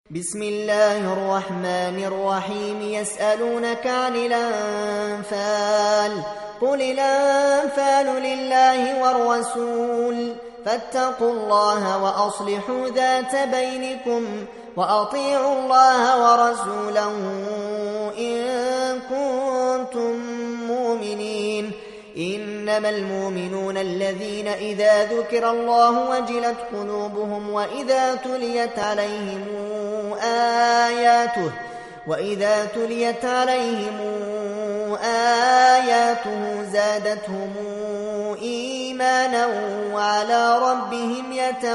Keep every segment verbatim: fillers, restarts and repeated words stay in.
بسم الله الرحمن الرحيم يسألونك عن الأنفال قل الأنفال لله والرسول فاتقوا الله وأصلحوا ذات بينكم وأطيعوا الله ورسوله إن كنتم مؤمنين إنما المؤمنون الذين إذا ذكر الله وجلت قلوبهم وإذا تليت عليهم آياته وإذا تليت عليهم آياته زادتهم إيمانا وعلى ربهم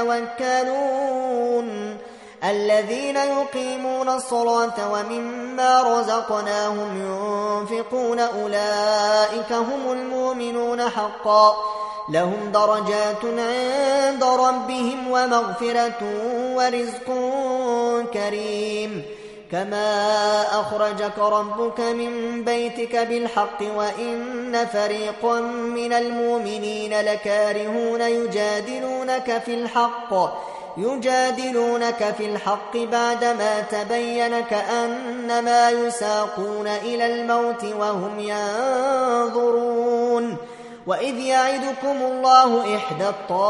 يتوكلون الذين يقيمون الصلاة ومما رزقناهم ينفقون أولئك هم المؤمنون حقا لهم درجات عند ربهم ومغفرة ورزق كريم كما أخرجك ربك من بيتك بالحق وإن فريقا من المؤمنين لكارهون يجادلونك في الحق يجادلونك في الحق بعدما تبين كأنما يساقون إلى الموت وهم ينظرون وإذ يعدكم الله إحدى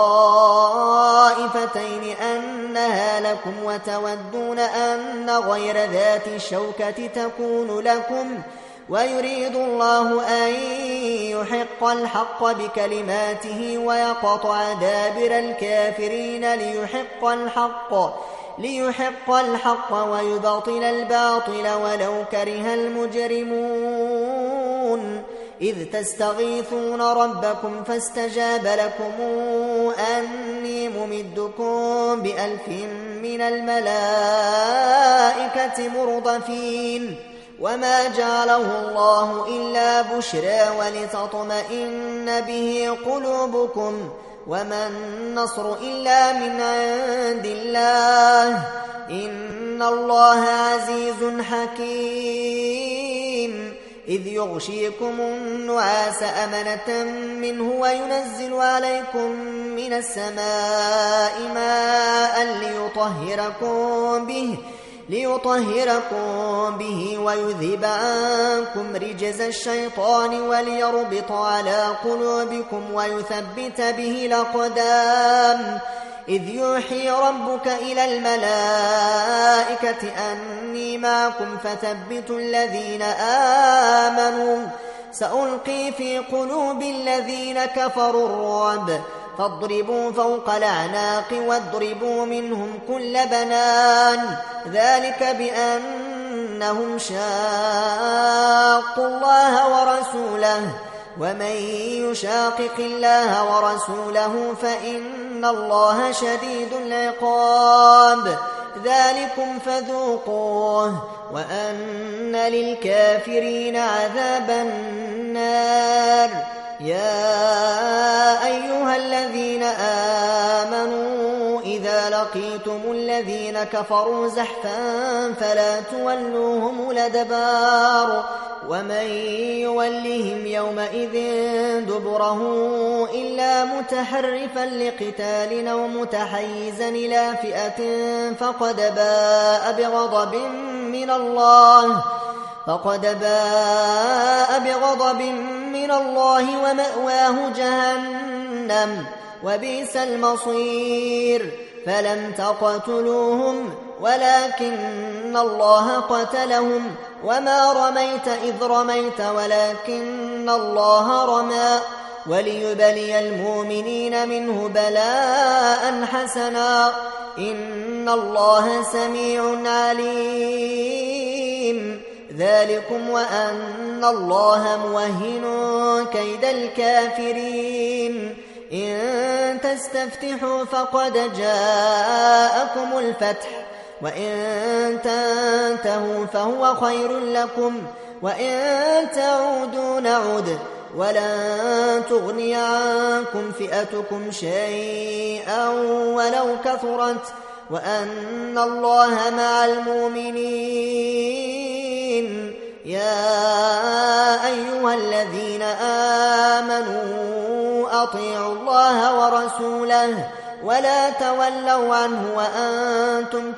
الطائفتين أنها لكم وتودون أن غير ذات الشوكة تكون لكم ويريد الله أن يحق الحق بكلماته ويقطع دابر الكافرين ليحق الحق ليحق الحق ويبطل الباطل ولو كره المجرمون إذ تستغيثون ربكم فاستجاب لكم أني ممدكم بألف من الملائكة مردفين وما جعله الله إلا بشرى ولتطمئن به قلوبكم وما النصر إلا من عند الله إن الله عزيز حكيم إذ يغشيكم النعاس أمنة منه وينزل عليكم من السماء ماء ليطهركم به ليطهركم به ويذهب عنكم رجز الشيطان وليربط على قلوبكم ويثبت به الأقدام إذ يوحي ربك إلى الملائكة أني معكم فثبتوا الذين آمنوا سألقي في قلوب الذين كفروا الرعب فاضربوا فوق الأعناق واضربوا منهم كل بنان ذلك بأنهم شاقوا الله ورسوله ومن يشاقق الله ورسوله فإن الله شديد العقاب ذلكم فذوقوه وأن للكافرين عذاب النار يا أيها الذين آمنوا إذا لقيتم الذين كفروا زحفا فلا تولوهم الأدبار ومن يولهم يومئذ دبره إلا متحرفا لقتال أو متحيزا إلى فئة فقد باء بغضب من الله فقد باء بغضب من الله ومأواه جهنم وبئس المصير فلم تقتلوهم ولكن الله قتلهم وما رميت إذ رميت ولكن الله رمى وليبلي المؤمنين منه بلاء حسنا إن الله سميع عليم ذلكم وأن الله موهن كيد الكافرين إن تستفتحوا فقد جاءكم الفتح وإن تنتهوا فهو خير لكم وإن تعودوا نعد ولن تغني عنكم فئتكم شيئا ولو كثرت وأن الله مع المؤمنين يا أيها الذين آمنوا أطيعوا الله ورسوله ولا تولوا عنه وأنتم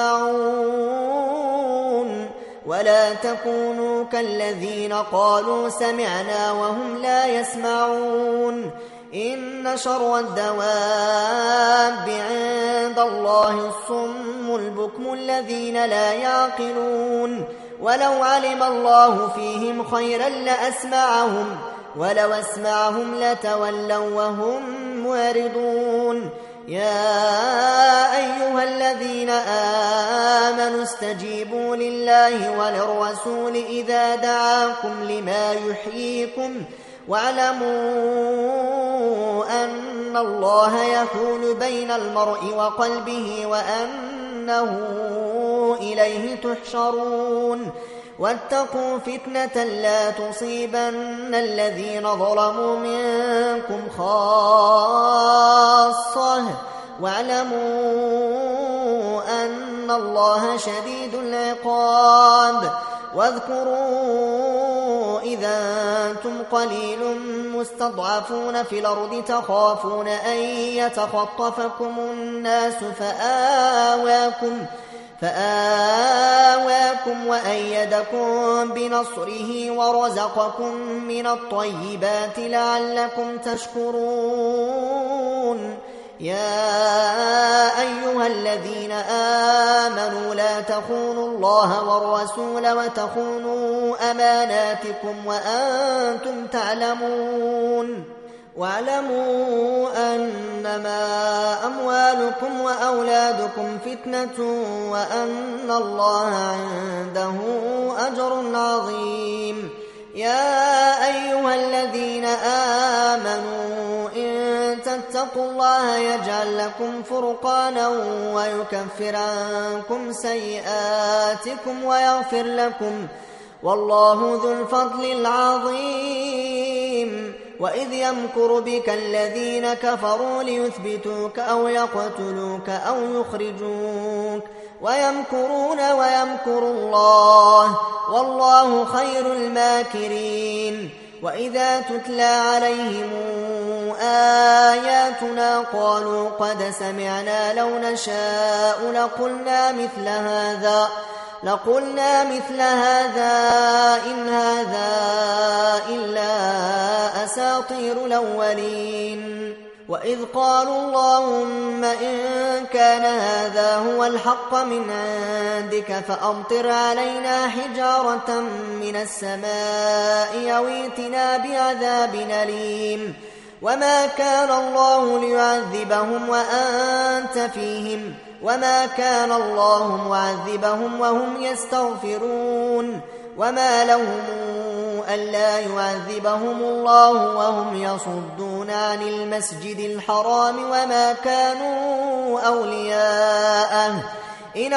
تسمعون ولا تكونوا كالذين قالوا سمعنا وهم لا يسمعون إن شر الدواب عند الله الصم البكم الذين لا يعقلون ولو علم الله فيهم خيرا لأسمعهم ولو أسمعهم لتولوا وهم معرضون يا أيها الذين آمنوا استجيبوا لله وللرسول إذا دعاكم لما يحييكم واعلموا أن الله يحول بين المرء وقلبه وأنه إليه تحشرون واتقوا فتنة لا تصيبن الذين ظلموا منكم خاصة واعلموا أن الله شديد العقاب واذكروا إذا أنتم قليل مستضعفون في الأرض تخافون أن يتخطفكم الناس فآواكم فآواكم وأيدكم بنصره ورزقكم من الطيبات لعلكم تشكرون يا أيها الذين آمنوا لا تخونوا الله والرسول وتخونوا أماناتكم وأنتم تعلمون واعلموا أنما أموالكم وأولادكم فتنة وأن الله عنده أجر عظيم يا أيها الذين آمنوا إن تتقوا الله يجعل لكم فرقانا ويكفر عنكم سيئاتكم ويغفر لكم والله ذو الفضل العظيم وإذ يمكر بك الذين كفروا ليثبتوك أو يقتلوك أو يخرجوك ويمكرون ويمكر الله والله خير الماكرين وإذا تتلى عليهم آياتنا قالوا قد سمعنا لو نشاء لقلنا مثل هذا لقلنا مثل هذا إن هذا إلا أساطير الأولين وإذ قالوا اللهم إن كان هذا هو الحق من عندك فأمطر علينا حجارة من السماء أو ائتنا بعذاب أليم وما كان الله ليعذبهم وأنت فيهم وما كان الله معذبهم وهم يستغفرون وما لهم ألا يعذبهم الله وهم يصدون عن المسجد الحرام وما كانوا أولياءه إن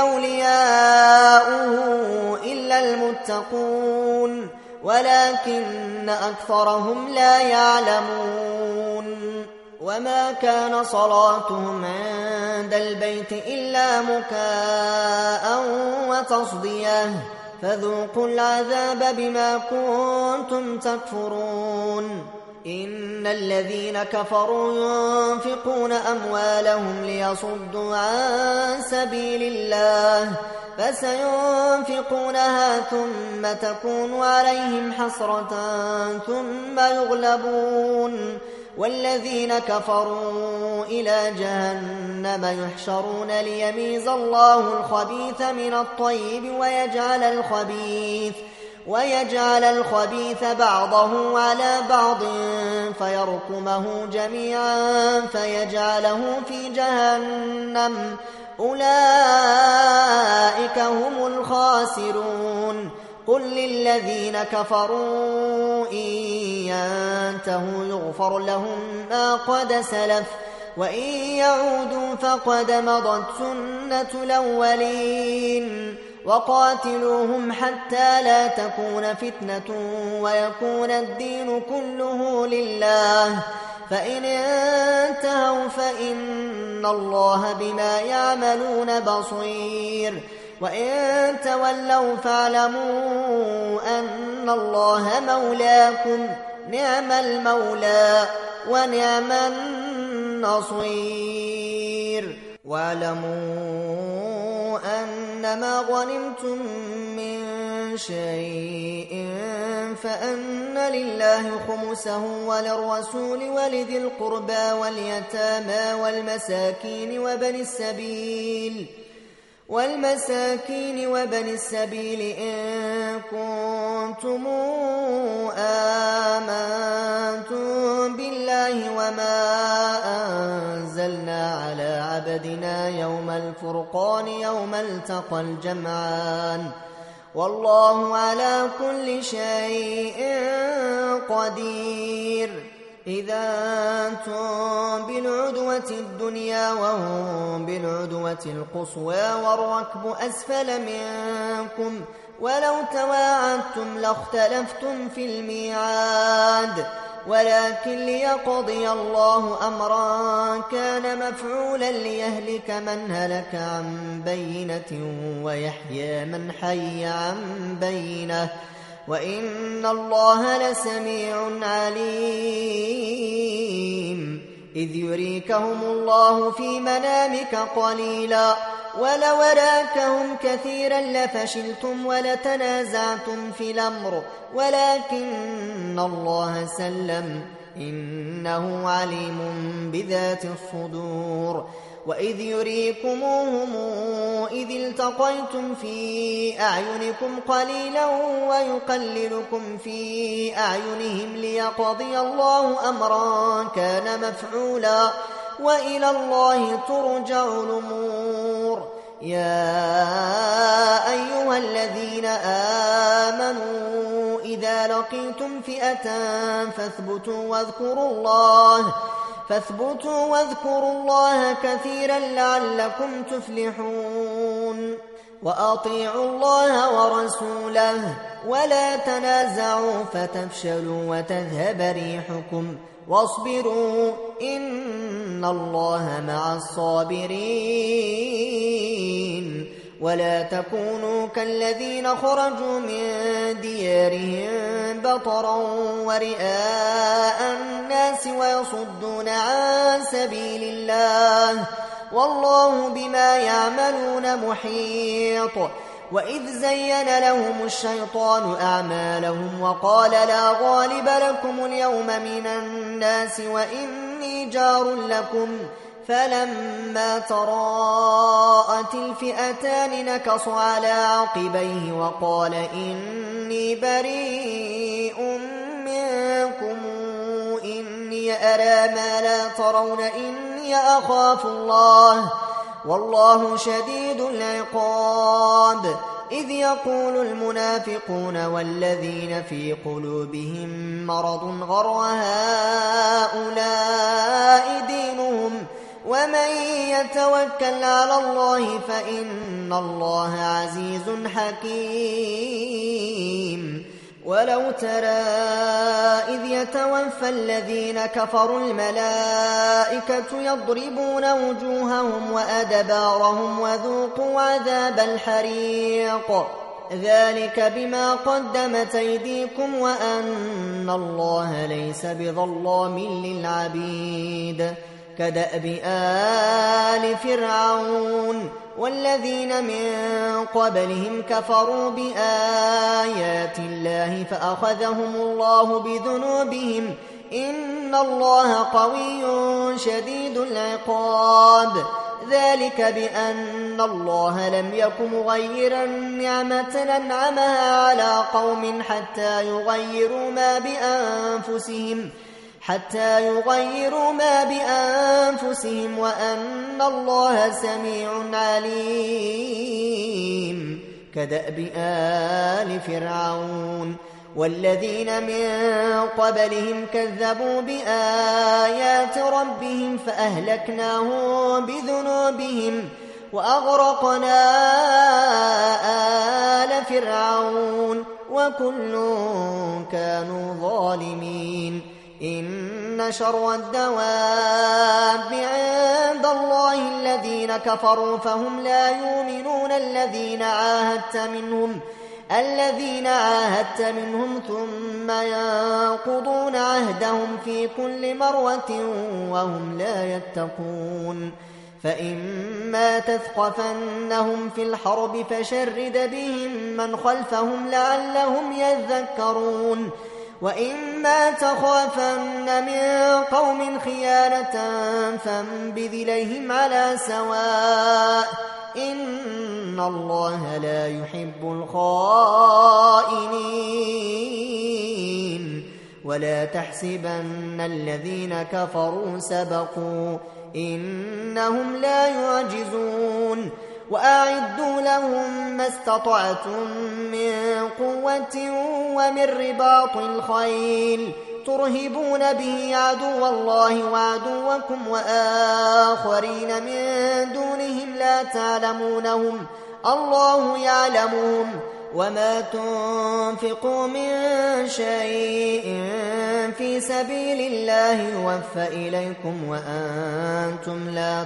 أولياؤه إلا المتقون ولكن أكثرهم لا يعلمون وما كان صلاتهم عند البيت إلا مكاء وتصديه فذوقوا العذاب بما كنتم تكفرون إن الذين كفروا ينفقون أموالهم ليصدوا عن سبيل الله فسينفقونها ثم تكون عليهم حسرة ثم يغلبون والذين كفروا إلى جهنم يحشرون ليميز الله الخبيث من الطيب ويجعل الخبيث ويجعل الخبيث بعضه على بعض فيركمه جميعا فيجعله في جهنم أولئك هم الخاسرون قل للذين كفروا إن ينتهوا يغفر لهم ما قد سلف وإن يعودوا فقد مضت سنة الأولين وقاتلوهم حتى لا تكون فتنة ويكون الدين كله لله فإن انتهوا فإن الله بما يعملون بصير وإن تولوا فاعلموا أن الله مولاكم نعم المولى ونعم النصير. واعلموا أنما غنمتم من شيء فأن لله خمسه وللرسول ولذي القربى واليتامى والمساكين وبني السبيل والمساكين وبني السبيل إن كنتم آمنتم بالله وما أنزلنا على عبدنا يوم الفرقان يوم التقى الجمعان والله على كل شيء قدير. إذا أنتم بالعدوة الدنيا وهم بالعدوة القصوى والركب أسفل منكم ولو تواعدتم لاختلفتم في الميعاد ولكن ليقضي الله أمرا كان مفعولا ليهلك من هلك عن بينة ويحيى من حي عن بينة وإن الله لسميع عليم. إذ يريكهم الله في منامك قليلا ولو أراكهم كثيرا لفشلتم ولتنازعتم في الأمر ولكن الله سلم إنه عليم بذات الصدور. وإذ يريكموهم إذ التقيتم في أعينكم قليلا ويقللكم في أعينهم ليقضي الله أمرا كان مفعولا وإلى الله ترجع الأمور. يا أيها الذين آمنوا إذا لقيتم فئة فاثبتوا واذكروا الله فاثبتوا واذكروا الله كثيرا لعلكم تفلحون. وأطيعوا الله ورسوله ولا تنازعوا فتفشلوا وتذهب ريحكم واصبروا إن الله مع الصابرين. ولا تكونوا كالذين خرجوا من ديارهم بطرا ورئاء الناس ويصدون عن سبيل الله والله بما يعملون محيط. وإذ زين لهم الشيطان أعمالهم وقال لا غالب لكم اليوم من الناس وإني جار لكم فلما تراءت الفئتان نكص على عقبيه وقال إني بريء منكم إني أرى ما لا ترون إني أخاف الله والله شديد العقاب. إذ يقول المنافقون والذين في قلوبهم مرض غر هؤلاء دينهم ومن يتوكل على الله فإن الله عزيز حكيم. ولو ترى إذ يتوفى الذين كفروا الملائكة يضربون وجوههم وأدبارهم وذوقوا عذاب الحريق ذلك بما قدمت أيديكم وأن الله ليس بظلام للعبيد. كدأب آل فرعون والذين من قبلهم كفروا بآيات الله فأخذهم الله بذنوبهم إن الله قوي شديد العقاب. ذلك بأن الله لم يكن مغيرا نعمة أنعمها على قوم حتى يغيروا ما بأنفسهم حتى يغيروا ما بأنفسهم وأن الله سميع عليم. كدأب آل فرعون والذين من قبلهم كذبوا بآيات ربهم فأهلكناهم بذنوبهم وأغرقنا آل فرعون وكل كانوا ظالمين. إن شر الدواب عند الله الذين كفروا فهم لا يؤمنون الذين عاهدت منهم الذين عاهدت منهم ثم ينقضون عهدهم في كل مرة وهم لا يتقون. فإما تثقفنهم في الحرب فشرد بهم من خلفهم لعلهم يذكرون وإما تخافن من قوم خيانة فانبذ إليهم على سواء إن الله لا يحب الخائنين ولا تحسبن الذين كفروا سبقوا إنهم لا يعجزون وأعدوا لهم ما استطعتم من قوة ومن رباط الخيل ترهبون به عدو الله وعدوكم وآخرين من دونهم لا تعلمونهم الله يعلمهم وما تنفقوا من شيء في سبيل الله يوفى إليكم وأنتم لا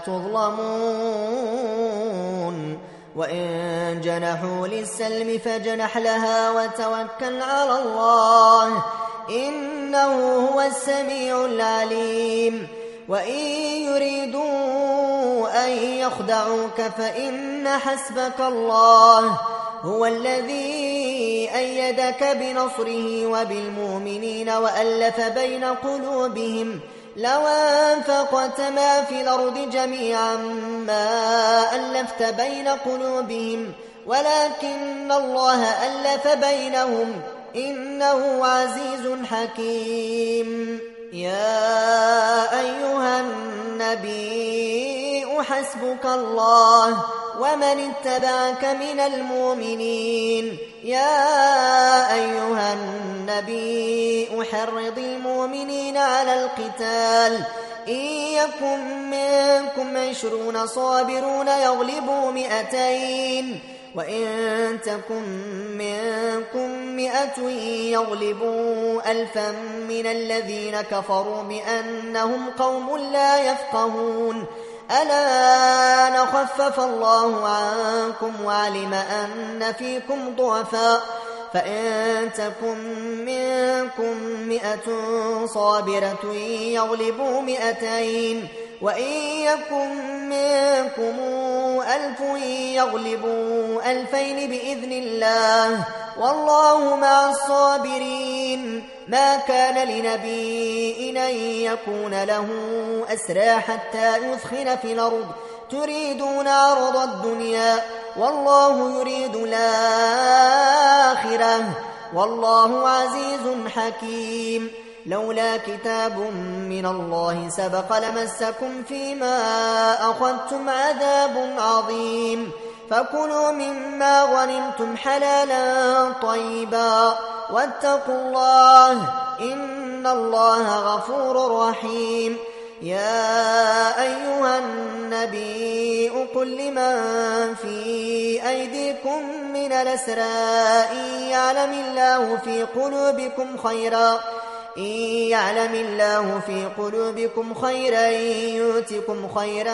تظلمون وإن جنحوا للسلم فجنح لها وتوكل على الله إنه هو السميع العليم وإن يريدوا أن يخدعوك فإن حسبك الله هو الذي أيدك بنصره وبالمؤمنين وألف بين قلوبهم لو أنفقت ما في الأرض جميعا ما ألفت بين قلوبهم ولكن الله ألف بينهم إنه عزيز حكيم يا أيها النبي حسبك الله ومن اتبعك من المؤمنين يا أيها النبي حرض المؤمنين على القتال إن يكن منكم عشرون صابرون يغلبوا مئتين وإن تكن منكم مئة يغلبوا ألفا من الذين كفروا بأنهم قوم لا يفقهون ألا نخفف الله عنكم وعلم أن فيكم ضعفاء فإن تكن منكم مئة صابرة يغلبوا مئتين وإن يكن منكم ألف يغلبوا ألفين بإذن الله والله مع الصابرين ما كان لنبي أن يكون له أسرى حتى يثخن في الأرض تريدون عرض الدنيا والله يريد الآخرة والله عزيز حكيم لولا كتاب من الله سبق لمسكم فيما أخذتم عذاب عظيم فكلوا مما غنمتم حلالا طيبا واتقوا الله إن الله غفور رحيم يا أيها النبي قل لمن في أيديكم من الأسرى إن يعلم الله في قلوبكم خيرا إن يعلم الله في قلوبكم خيرا يؤتكم خيرا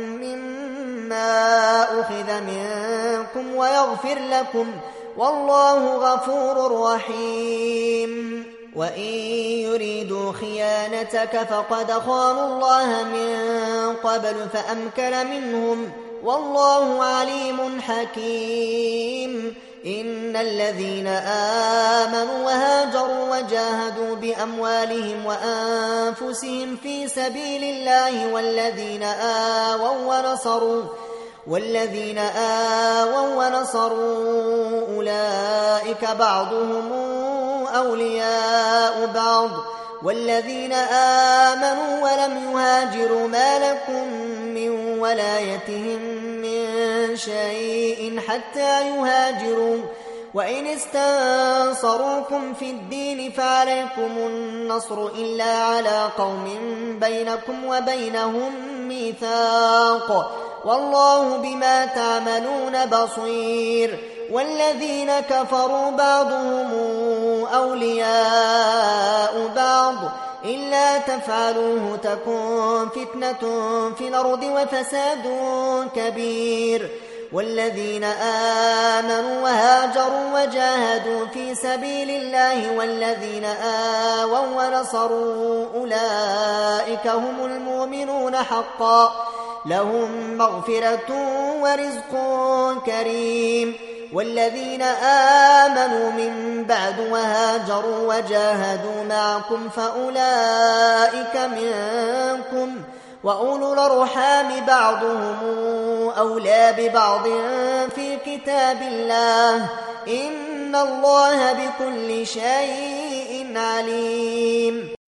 مما أخذ منكم ويغفر لكم والله غفور رحيم وإن يريدوا خيانتك فقد خانوا الله من قبل فأمكن منهم والله عليم حكيم إن الذين آمنوا وهاجروا وجاهدوا بأموالهم وأنفسهم في سبيل الله والذين آووا ونصروا والذين آووا ونصروا أولئك بعضهم أولياء بعض والذين آمنوا ولم يهاجروا ما لكم من ولايتهم من شيء حتى يهاجروا وإن استنصروكم في الدين فعليكم النصر إلا على قوم بينكم وبينهم ميثاق والله بما تعملون بصير والذين كفروا بعضهم أولياء بعض إلا تفعلوه تكن فتنة في الأرض وفساد كبير والذين آمنوا وهاجروا وجاهدوا في سبيل الله والذين آووا ونصروا أولئك هم المؤمنون حقا لهم مغفرة ورزق كريم. والذين آمنوا من بعد وهاجروا وجاهدوا معكم فأولئك منكم، وأولو الأرحام بعضهم أولى ببعض في كتاب الله، إن الله بكل شيء عليم.